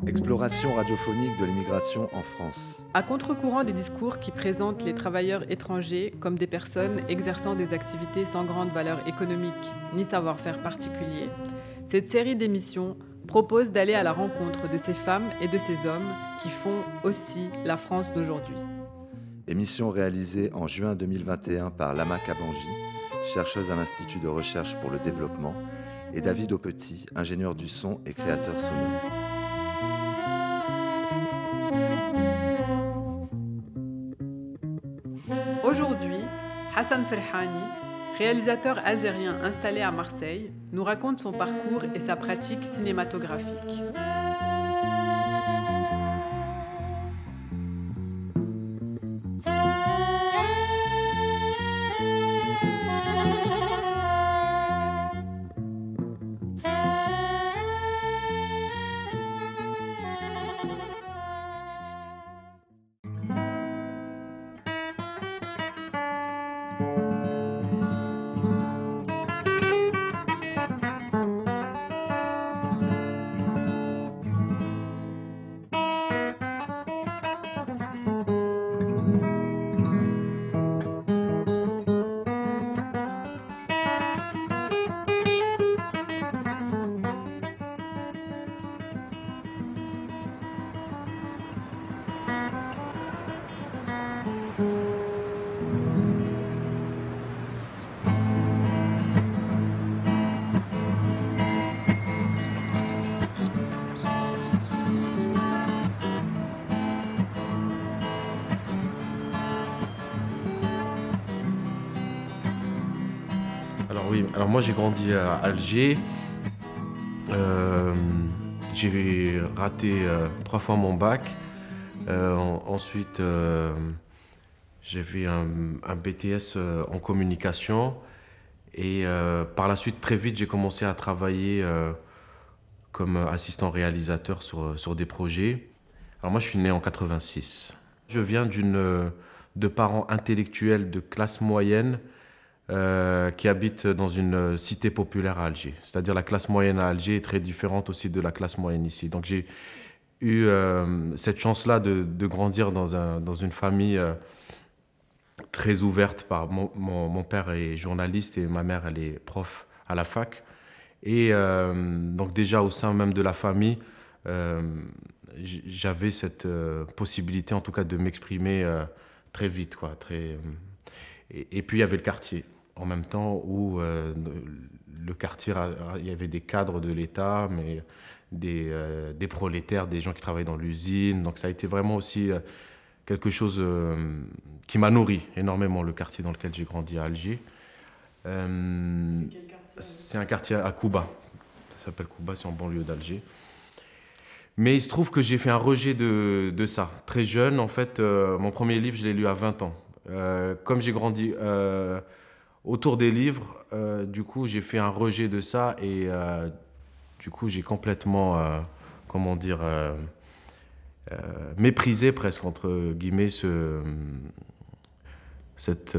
Exploration radiophonique de l'immigration en France. À contre-courant des discours qui présentent les travailleurs étrangers comme des personnes exerçant des activités sans grande valeur économique ni savoir-faire particulier, cette série d'émissions propose d'aller à la rencontre de ces femmes et de ces hommes qui font aussi la France d'aujourd'hui. Émission réalisée en juin 2021 par Lama Kabanji, chercheuse à l'Institut de recherche pour le développement, et David Aupetit, ingénieur du son et créateur sonore. Aujourd'hui, Hassan Ferhani, réalisateur algérien installé à Marseille, nous raconte son parcours et sa pratique cinématographique. Alors moi j'ai grandi à Alger. J'ai raté 3 fois mon bac. Ensuite, j'ai fait un BTS en communication. Et par la suite, très vite, j'ai commencé à travailler comme assistant réalisateur sur des projets. Alors moi, je suis né en 86. Je viens de parents intellectuels de classe moyenne qui habitent dans une cité populaire à Alger. C'est-à-dire la classe moyenne à Alger est très différente aussi de la classe moyenne ici. Donc j'ai eu cette chance-là de grandir dans une famille très ouverte. Mon père est journaliste et ma mère elle est prof à la fac. Et donc déjà au sein même de la famille, j'avais cette possibilité en tout cas de m'exprimer très vite, quoi. Et puis il y avait le quartier. En même temps où le quartier, il y avait des cadres de l'État, mais des prolétaires, des gens qui travaillent dans l'usine. Donc ça a été vraiment aussi quelque chose qui m'a nourri énormément, le quartier dans lequel j'ai grandi à Alger. C'est un quartier à Kouba. Ça s'appelle Kouba, c'est en banlieue d'Alger. Mais il se trouve que j'ai fait un rejet de ça. Très jeune, en fait, mon premier livre, je l'ai lu à 20 ans. Comme j'ai grandi autour des livres, du coup, j'ai fait un rejet de ça et du coup, j'ai complètement, méprisé presque, entre guillemets, cet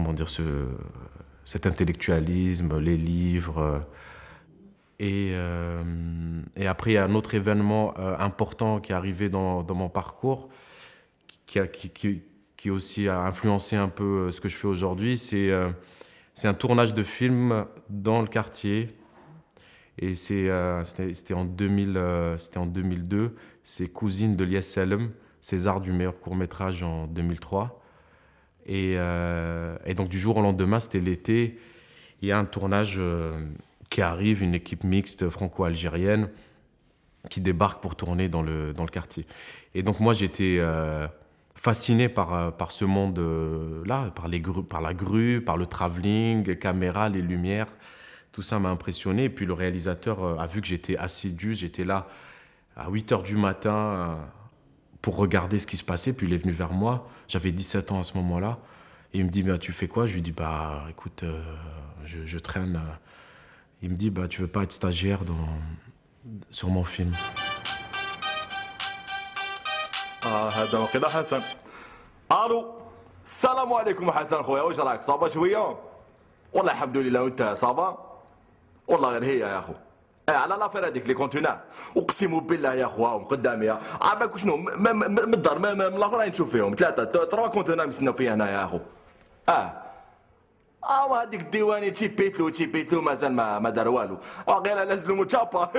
intellectualisme, les livres. Et après, il y a un autre événement important qui est arrivé dans mon parcours, qui aussi a influencé un peu ce que je fais aujourd'hui. C'est un tournage de film dans le quartier. Et c'était en 2002. C'est Cousine de Lies Selem, César du meilleur court-métrage en 2003. Et donc du jour au lendemain, c'était l'été, il y a un tournage qui arrive, une équipe mixte franco-algérienne qui débarque pour tourner dans le quartier. Et donc moi, j'étais fasciné par ce monde-là, par la grue, par le travelling, caméra, les lumières. Tout ça m'a impressionné. Et puis le réalisateur a vu que j'étais assidu. J'étais là à 8h du matin pour regarder ce qui se passait. Puis il est venu vers moi. J'avais 17 ans à ce moment-là. Et il me dit, bah, tu fais quoi? Je lui dis, bah, écoute, je traîne. Il me dit, bah, tu veux pas être stagiaire sur mon film? هذا وقيلا حسن. الو السلام عليكم حسن خويا، واش راك صابا شويه؟ والله الحمد لله، وانت صابا؟ والله غير هي يا اخو، على لافير هذيك لي كونتينر اقسم بالله يا اخواهم قدامي عباك شنو من الدار من الاخرين نشوف فيهم 3 كونتينر مسناو فيها هنا يا اخو هذيك الديواني تشيبيتلو مازال ما دار والو غير لازلو متشابا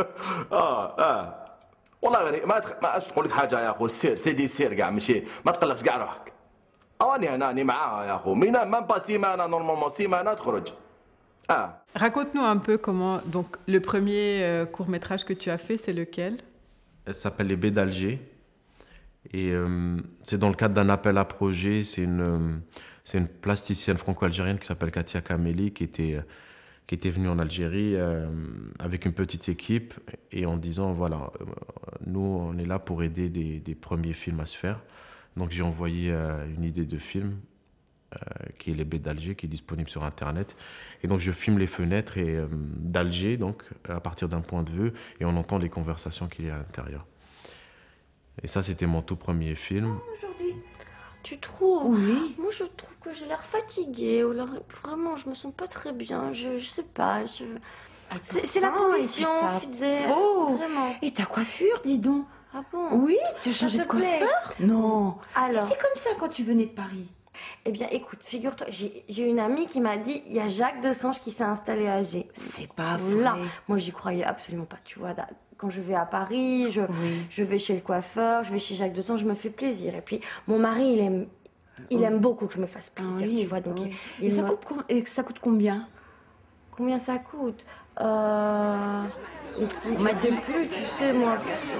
والله غير ما تقول لك حاجه يا اخو السير سيدي سير كاع ماشي ما تقلقش كاع روحك راني هنا راني معاها يا اخو مينا مام با سيمانه نورمالمون سيمانه تخرج Raconte-nous un peu comment. Donc, le premier court-métrage que tu as fait, c'est lequel? Elle s'appelle Les Baies d'Alger. Et c'est dans le cadre d'un appel à projet. C'est une plasticienne franco-algérienne qui s'appelle Katia Kameli qui était venue en Algérie avec une petite équipe et en disant voilà, nous, on est là pour aider des premiers films à se faire. Donc, j'ai envoyé une idée de film. Qui est Les Baies d'Alger, qui est disponible sur Internet. Et donc, je filme les fenêtres d'Alger, donc, à partir d'un point de vue, et on entend les conversations qu'il y a à l'intérieur. Et ça, c'était mon tout premier film. Aujourd'hui, tu trouves? Oui. Moi, je trouve que j'ai l'air fatiguée. Ou alors, vraiment, je me sens pas très bien. Je sais pas. C'est la pollution, Fidzer. Oh. Vraiment. Et ta coiffure, dis donc. Ah bon? Oui, tu as changé de coiffeur? Non. Alors. T'étais comme ça quand tu venais de Paris. Eh bien, écoute, figure-toi, j'ai une amie qui m'a dit il y a Jacques Desange qui s'est installé à Alger. C'est pas vrai. Là, moi, j'y croyais absolument pas. Tu vois, quand je vais à Paris, je vais chez le coiffeur, je vais chez Jacques Desange, je me fais plaisir. Et puis, mon mari, il aime beaucoup que je me fasse plaisir. Oui, tu vois, donc oui. Et ça coûte combien? Combien ça coûte? Écoute, on m'a dit plus, tu sais, moi.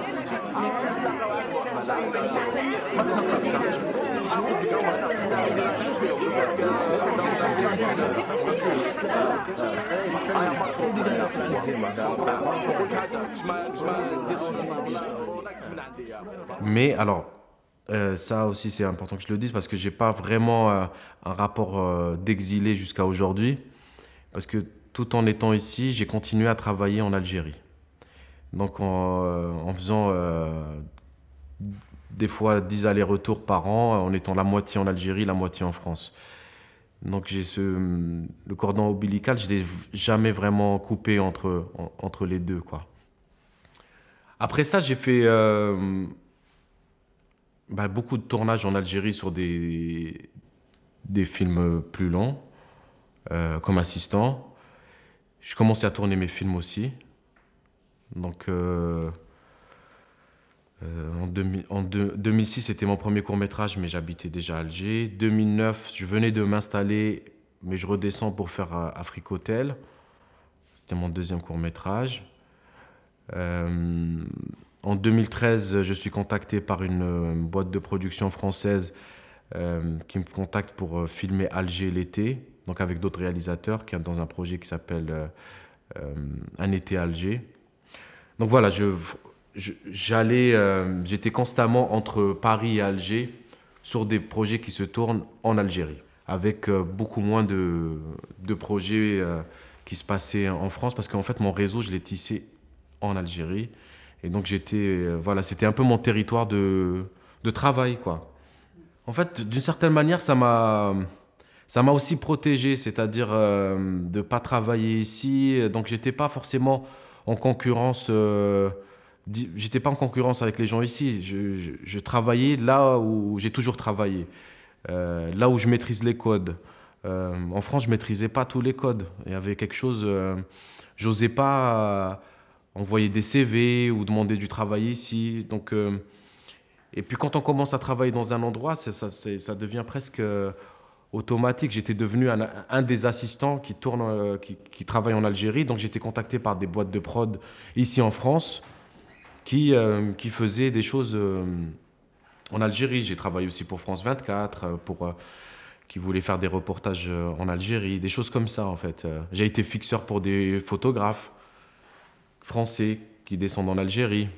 Mais alors, ça aussi c'est important que je le dise parce que j'ai pas vraiment un rapport d'exilé jusqu'à aujourd'hui. Parce que tout en étant ici, j'ai continué à travailler en Algérie. Donc en faisant des fois 10 allers-retours par an, en étant la moitié en Algérie, la moitié en France. Donc j'ai le cordon ombilical, je ne l'ai jamais vraiment coupé entre les deux, quoi. Après ça, j'ai fait beaucoup de tournages en Algérie sur des films plus longs, comme assistant. Je commençais à tourner mes films aussi. Donc en 2006, c'était mon premier court-métrage, mais j'habitais déjà à Alger. 2009, je venais de m'installer, mais je redescends pour faire Afrique Hotel. C'était mon deuxième court-métrage. En 2013, je suis contacté par une boîte de production française qui me contacte pour filmer Alger l'été, donc avec d'autres réalisateurs, qui est dans un projet qui s'appelle Un été à Alger. Donc voilà, j'étais constamment entre Paris et Alger sur des projets qui se tournent en Algérie, avec beaucoup moins de projets qui se passaient en France, parce qu'en fait, mon réseau, je l'ai tissé en Algérie. Et donc, c'était un peu mon territoire de travail, quoi. En fait, d'une certaine manière, ça m'a aussi protégé, c'est-à-dire de ne pas travailler ici. Donc, j'étais pas forcément en concurrence. J'étais pas en concurrence avec les gens ici. Je travaillais là où j'ai toujours travaillé, là où je maîtrise les codes. En France, je maîtrisais pas tous les codes. Il y avait quelque chose. J'osais pas envoyer des CV ou demander du travail ici. Donc, et puis quand on commence à travailler dans un endroit, ça devient presque automatique. J'étais devenu un des assistants qui travaille en Algérie. Donc j'étais contacté par des boîtes de prod ici en France qui faisaient des choses en Algérie. J'ai travaillé aussi pour France 24, qui voulaient faire des reportages en Algérie, des choses comme ça en fait. J'ai été fixeur pour des photographes français qui descendent en Algérie.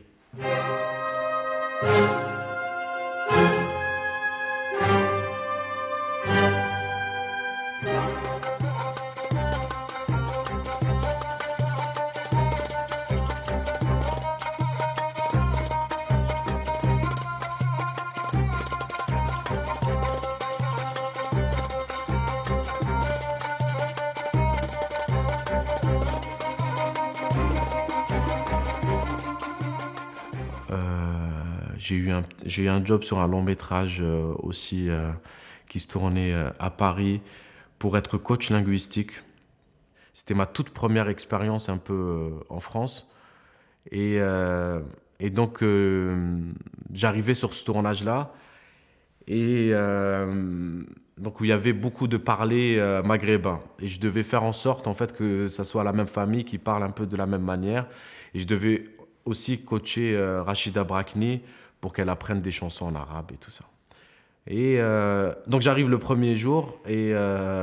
j'ai eu un job sur un long métrage aussi qui se tournait à Paris pour être coach linguistique. C'était ma toute première expérience un peu en France. Et donc, j'arrivais sur ce tournage-là. Et donc, où il y avait beaucoup de parlers maghrébins. Et je devais faire en sorte, en fait, que ça soit la même famille qui parle un peu de la même manière. Et je devais aussi coacher Rachida Brakni pour qu'elle apprenne des chansons en arabe et tout ça. Et donc, j'arrive le premier jour et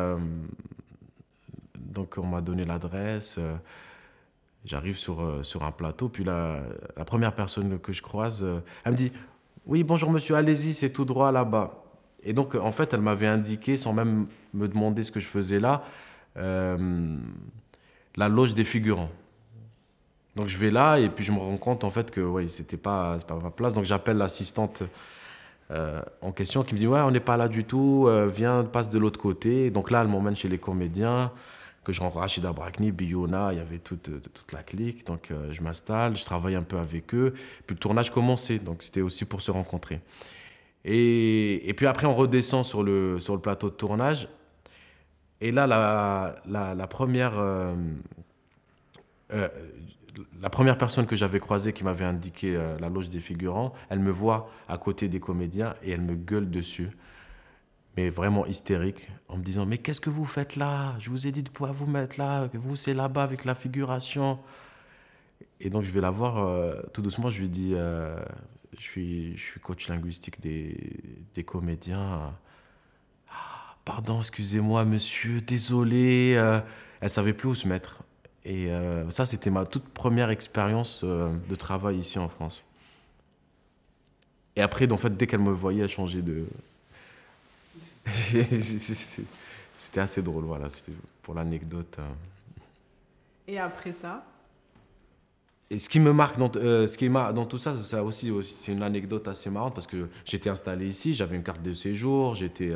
donc, on m'a donné l'adresse. J'arrive sur un plateau. Puis la première personne que je croise, elle me dit « Oui, bonjour monsieur, allez-y, c'est tout droit là-bas. » Et donc, en fait, elle m'avait indiqué, sans même me demander ce que je faisais là, la loge des figurants. Donc, je vais là et puis je me rends compte, en fait, que ouais, c'est pas ma place. Donc, j'appelle l'assistante en question qui me dit « Ouais, on n'est pas là du tout, viens, passe de l'autre côté. » Et donc là, elle m'emmène chez les comédiens, que je rencontre Rachida Brakni, Biona, il y avait toute la clique. Donc, je m'installe, je travaille un peu avec eux. Puis le tournage commençait, donc c'était aussi pour se rencontrer. Et puis après, on redescend sur le plateau de tournage. Et là, la première personne que j'avais croisée qui m'avait indiqué la loge des figurants, elle me voit à côté des comédiens et elle me gueule dessus. Mais vraiment hystérique, en me disant « Mais qu'est-ce que vous faites là? Je vous ai dit de pouvoir vous mettre là, vous c'est là-bas avec la figuration. » Et donc je vais la voir tout doucement, je lui dis je suis coach linguistique des comédiens. Ah, pardon, excusez-moi monsieur, désolé. Elle savait plus où se mettre. Et ça, c'était ma toute première expérience de travail ici en France. Et après, en fait, dès qu'elle me voyait, elle changeait de... C'était assez drôle, voilà, c'était pour l'anecdote. Et après ça? Et ce qui me marque dans tout ça, ça aussi, c'est une anecdote assez marrante parce que j'étais installé ici, j'avais une carte de séjour, j'étais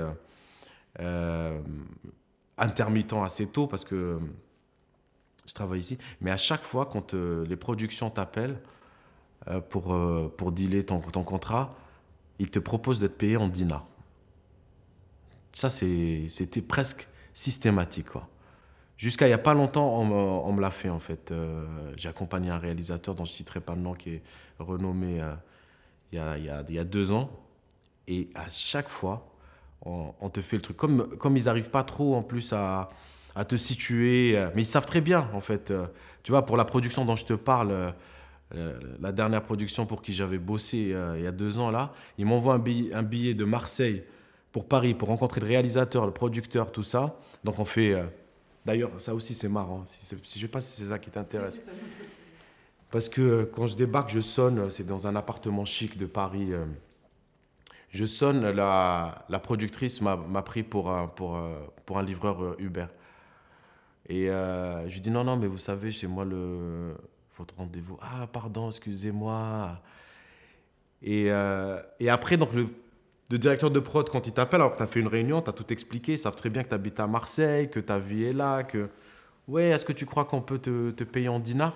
intermittent assez tôt parce que je travaille ici. Mais à chaque fois, quand les productions t'appellent pour dealer ton contrat, ils te proposent d'être payé en dinars. Ça, c'était presque systématique, quoi. Jusqu'à il n'y a pas longtemps, on me l'a fait, en fait. J'ai accompagné un réalisateur dont je ne citerai pas le nom, qui est renommé il y a 2 ans. Et à chaque fois, on te fait le truc. Comme ils n'arrivent pas trop, en plus, à te situer. Mais ils savent très bien, en fait. Tu vois, pour la production dont je te parle, la dernière production pour qui j'avais bossé il y a 2 ans, là, ils m'envoient un billet de Marseille pour Paris, pour rencontrer le réalisateur, le producteur, tout ça. Donc on fait... D'ailleurs, ça aussi c'est marrant, je ne sais pas si c'est ça qui t'intéresse. Parce que quand je débarque, je sonne, c'est dans un appartement chic de Paris. Je sonne, la productrice m'a pris pour un livreur Uber. Et je lui dis non, mais vous savez, chez moi, votre rendez-vous. Ah, pardon, excusez-moi. Et après, donc le directeur de prod, quand il t'appelle, alors que tu as fait une réunion, tu as tout expliqué, ils savent très bien que tu habites à Marseille, que ta vie est là, que... Ouais, est-ce que tu crois qu'on peut te payer en dinars?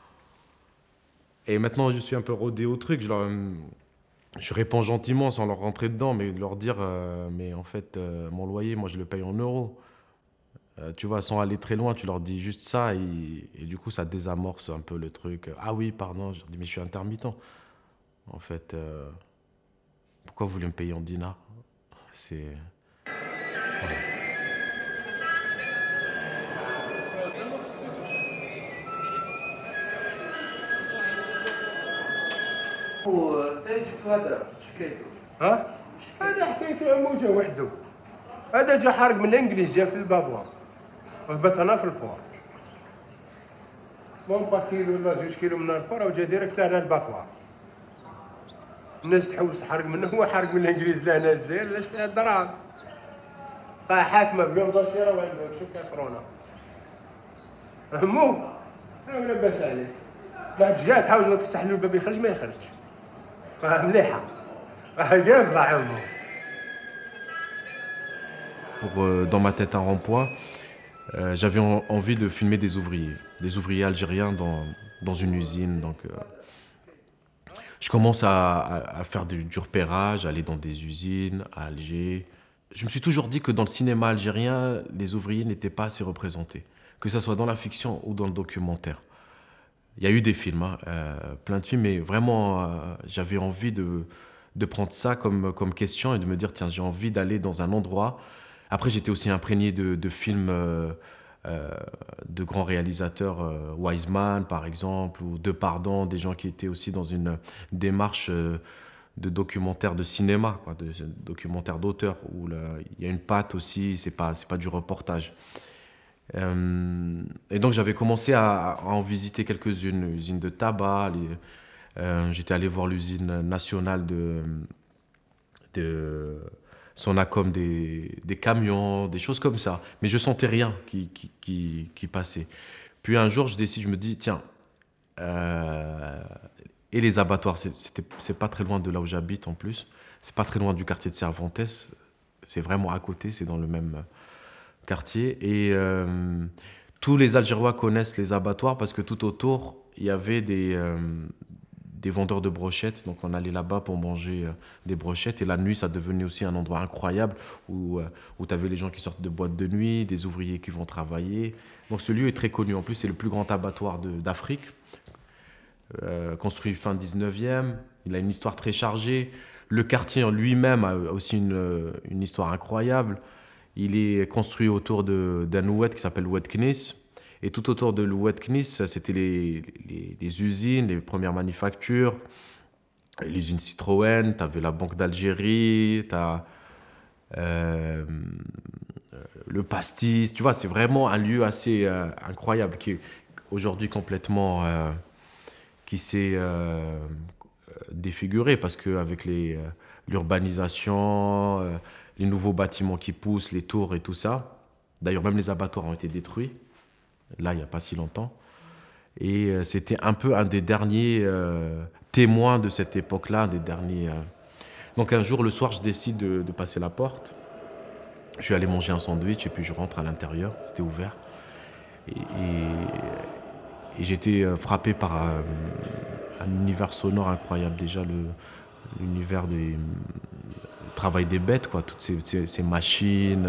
Et maintenant, je suis un peu rodé au truc. Je réponds gentiment sans leur rentrer dedans, mais leur dire mais en fait, mon loyer, moi, je le paye en euros. Tu vois, sans aller très loin, tu leur dis juste ça et du coup, ça désamorce un peu le truc. Ah oui, pardon, je leur dis, mais je suis intermittent. En fait... Pourquoi vous voulez me payer en dinars? C'est... Voilà. ها؟ هذا حكايته موجه وحده. هذا جا حارق من الانجليز، جا في البابوار وهبط هنا في البور. بومبا كيلو ولا 2 كيلو من البور وجا ديريكت هنا الباطوار. الناس تحوس تحرق منه، هو حارق من الانجليز لهنا الجزائر لاش فيها الدراهم. صح حاكمه بيوم شيره ولا شوف كاسرونا. همو ولا باس عليه. بعد جا تحاول تفتح له الباب يخرج ما يخرجش. مليحه. جا طلع عمو. Dans ma tête un rond-point, j'avais envie de filmer des ouvriers algériens dans une usine. Donc, Je commence à faire du repérage, à aller dans des usines, à Alger. Je me suis toujours dit que dans le cinéma algérien, les ouvriers n'étaient pas assez représentés, que ce soit dans la fiction ou dans le documentaire. Il y a eu des films, plein de films, mais vraiment, j'avais envie de prendre ça comme question et de me dire, tiens, j'ai envie d'aller dans un endroit. Après, j'étais aussi imprégné de films de grands réalisateurs, Wiseman, par exemple, ou Depardieu, des gens qui étaient aussi dans une démarche de documentaire de cinéma, quoi, de documentaire d'auteur, où il y a une patte aussi, c'est pas du reportage. Et donc j'avais commencé à en visiter quelques-unes, usines de tabac, j'étais allé voir l'usine nationale de Sonacom des camions, des choses comme ça, mais je sentais rien qui passait. Puis un jour je me dis tiens, et les abattoirs, c'est pas très loin de là où j'habite en plus, c'est pas très loin du quartier de Cervantes, c'est vraiment à côté, c'est dans le même quartier. Et tous les Algérois connaissent les abattoirs parce que tout autour, il y avait des vendeurs de brochettes. Donc on allait là-bas pour manger des brochettes. Et la nuit, ça devenait aussi un endroit incroyable où tu avais les gens qui sortent de boîtes de nuit, des ouvriers qui vont travailler. Donc ce lieu est très connu. En plus, c'est le plus grand abattoir d'Afrique, construit fin 19e. Il a une histoire très chargée. Le quartier en lui-même a aussi une histoire incroyable. Il est construit autour d'un oued qui s'appelle Oued Knis. Et tout autour de l'Oued Knis, c'était les usines, les premières manufactures. L'usine Citroën, tu avais la Banque d'Algérie, tu as le pastis. Tu vois, c'est vraiment un lieu assez incroyable qui est aujourd'hui complètement... qui s'est défiguré parce qu'avec l'urbanisation... les nouveaux bâtiments qui poussent, les tours et tout ça. D'ailleurs, même les abattoirs ont été détruits, là, il n'y a pas si longtemps. Et c'était un peu un des derniers témoins de cette époque-là, des derniers... Donc un jour, le soir, je décide de passer la porte. Je suis allé manger un sandwich et puis je rentre à l'intérieur, c'était ouvert. Et j'étais frappé par un univers sonore incroyable. Déjà, l'univers du travail des bêtes, quoi, toutes ces machines,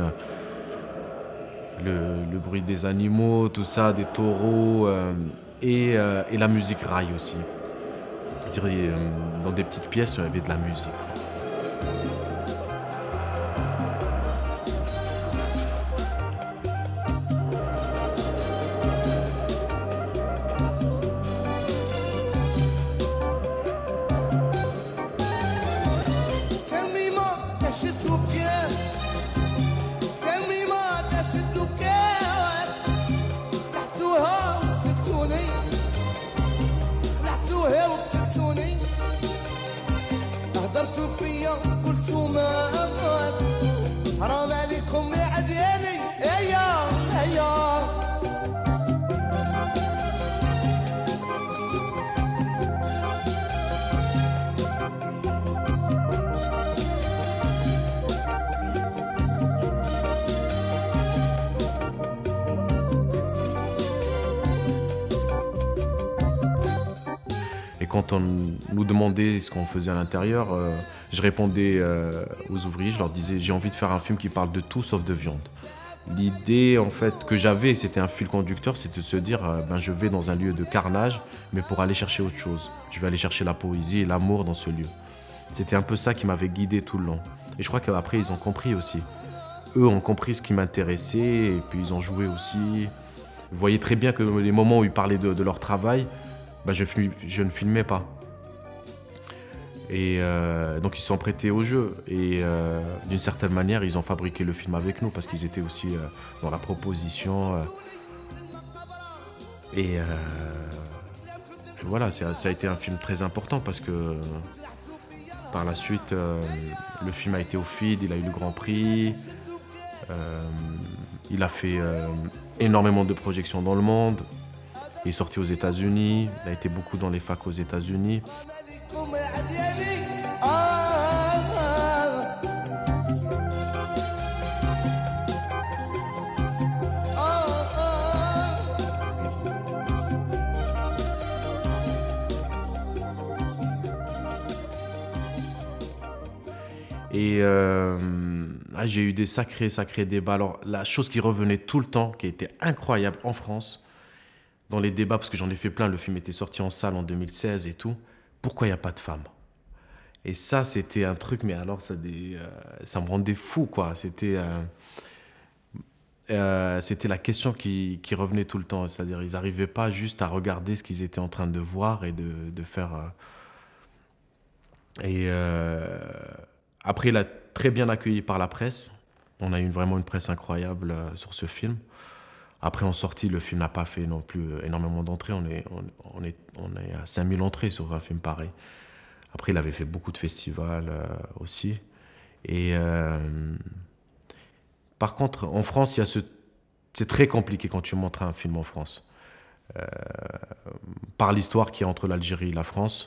le bruit des animaux, tout ça, des taureaux, et la musique rail aussi. Je dirais, dans des petites pièces, il y avait de la musique. Quand on nous demandait ce qu'on faisait à l'intérieur, je répondais aux ouvriers, je leur disais j'ai envie de faire un film qui parle de tout sauf de viande. L'idée en fait que j'avais, c'était un fil conducteur, c'était de se dire je vais dans un lieu de carnage, mais pour aller chercher autre chose. Je vais aller chercher la poésie et l'amour dans ce lieu. C'était un peu ça qui m'avait guidé tout le long. Et je crois qu'après ils ont compris aussi. Eux ont compris ce qui m'intéressait et puis ils ont joué aussi. Vous voyez très bien que les moments où ils parlaient de leur travail, je ne filmais pas. Et donc ils se sont prêtés au jeu. Et d'une certaine manière, ils ont fabriqué le film avec nous parce qu'ils étaient aussi dans la proposition. Et voilà, ça a été un film très important parce que par la suite, le film a été au FID, il a eu le Grand Prix. Il a fait énormément de projections dans le monde. Il est sorti aux États-Unis, il a été beaucoup dans les facs aux États-Unis. Et j'ai eu des sacrés débats. Alors, la chose qui revenait tout le temps, qui était incroyable en France, dans les débats, parce que j'en ai fait plein, le film était sorti en salle en 2016 et tout, pourquoi il n'y a pas de femmes ? Et ça, c'était un truc, mais alors, ça me rendait fou, quoi. C'était la question qui revenait tout le temps. C'est-à-dire, ils n'arrivaient pas juste à regarder ce qu'ils étaient en train de voir et de faire... Après, il a très bien accueilli par la presse. On a eu vraiment une presse incroyable sur ce film. Après, en sortie, le film n'a pas fait non plus énormément d'entrées. On est à 5000 entrées sur un film pareil. Après, il avait fait beaucoup de festivals aussi. Et par contre, en France, c'est très compliqué quand tu montres un film en France. Par l'histoire qu'il y a entre l'Algérie et la France,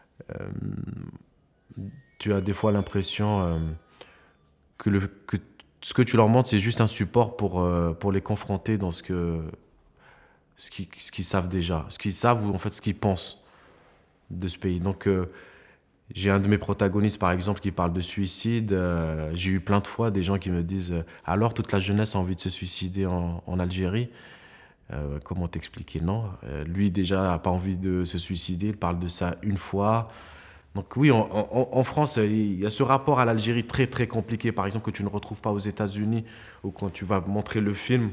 tu as des fois l'impression que ce que tu leur montres, c'est juste un support pour les confronter dans ce qu'ils savent déjà, ce qu'ils savent ou en fait ce qu'ils pensent de ce pays. Donc, j'ai un de mes protagonistes, par exemple, qui parle de suicide. J'ai eu plein de fois des gens qui me disent « Alors, toute la jeunesse a envie de se suicider en Algérie ?» Comment t'expliquer ? Non. Lui, déjà, n'a pas envie de se suicider. Il parle de ça une fois. Donc oui, en France, il y a ce rapport à l'Algérie très, très compliqué, par exemple, que tu ne retrouves pas aux États-Unis, ou quand tu vas montrer le film,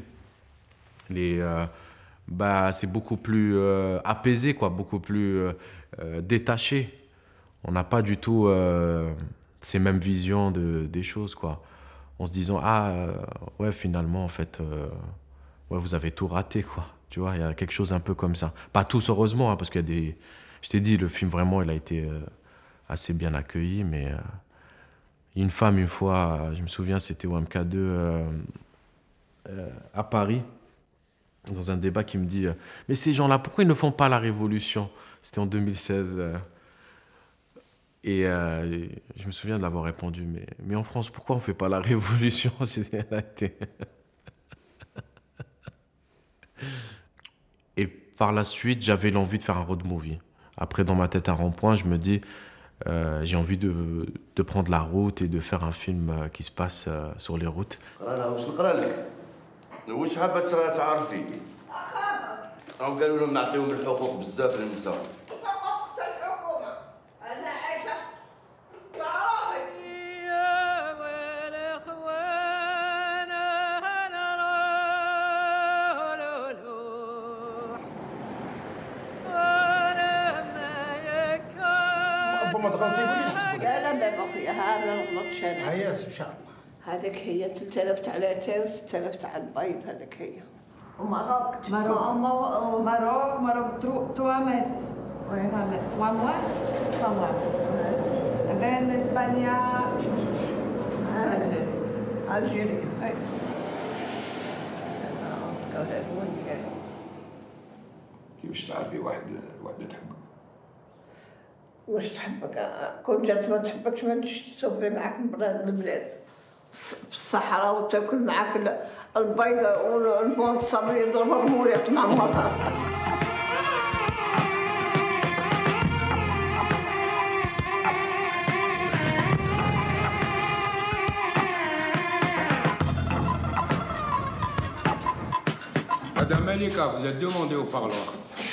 c'est beaucoup plus apaisé, quoi, beaucoup plus détaché. On n'a pas du tout ces mêmes visions des choses, quoi. En se disant, ouais, finalement, en fait, ouais, vous avez tout raté, quoi. Tu vois, il y a quelque chose un peu comme ça. Pas tous, heureusement, hein, parce qu'il y a des... Je t'ai dit, le film, vraiment, il a été assez bien accueilli, mais une femme, une fois, je me souviens, c'était au MK2 à Paris, dans un débat qui me dit « Mais ces gens-là, pourquoi ils ne font pas la révolution ?» C'était en 2016. Et je me souviens de l'avoir répondu, mais en France, pourquoi on ne fait pas la révolution ? Et par la suite, j'avais l'envie de faire un road movie. Après, dans ma tête, à rond-point, je me dis, j'ai envie de prendre la route et de faire un film qui se passe sur les routes. لا دابا خويا ما نغلطش انا عياس ان شاء الله هذيك هي 3000 تاع الاتاي و6000 تاع البيض هذيك هي وماروك Maroc 3 meses 3 mois 3 mois and then Espagne Algérie اذكر هذا وين كان كيفاش تعرفي واحده تحبك واش تحبك كون جات ما تحبكش ما تجيش تسوفي معاك من بلاد البلاد في الصحراء وتاكل معاك البيض والبون الصبري يضرب رمولات معمرها Madame Malika, vous êtes demandée au parloir.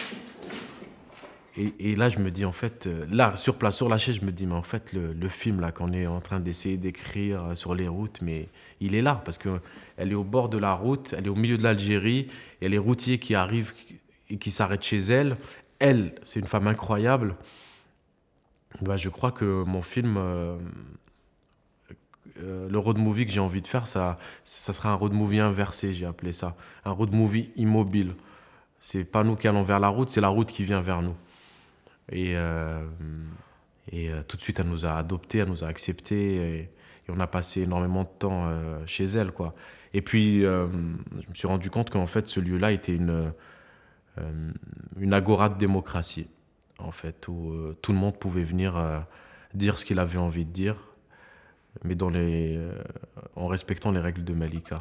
Et là, je me dis, en fait, là, sur place, sur la chaise, je me dis, mais en fait, le film là qu'on est en train d'essayer d'écrire sur les routes, mais il est là, parce qu'elle est au bord de la route, elle est au milieu de l'Algérie, il y a les routiers qui arrivent et qui s'arrêtent chez elle. Elle, c'est une femme incroyable. Je crois que mon film, le road movie que j'ai envie de faire, ça sera un road movie inversé, j'ai appelé ça. Un road movie immobile. C'est pas nous qui allons vers la route, c'est la route qui vient vers nous. Et tout de suite, elle nous a adoptés, elle nous a acceptés. Et on a passé énormément de temps chez elle, quoi. Et puis, je me suis rendu compte qu'en fait, ce lieu-là était une agora de démocratie, en fait, où tout le monde pouvait venir dire ce qu'il avait envie de dire, mais en respectant les règles de Malika.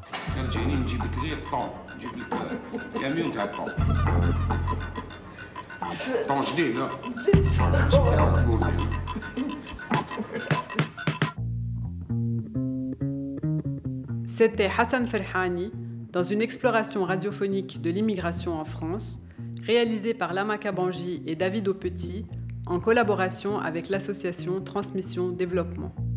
C'était Hassan Ferhani dans une exploration radiophonique de l'immigration en France, réalisée par Lama Kabanji et David Aupetit en collaboration avec l'association Transmission Développement.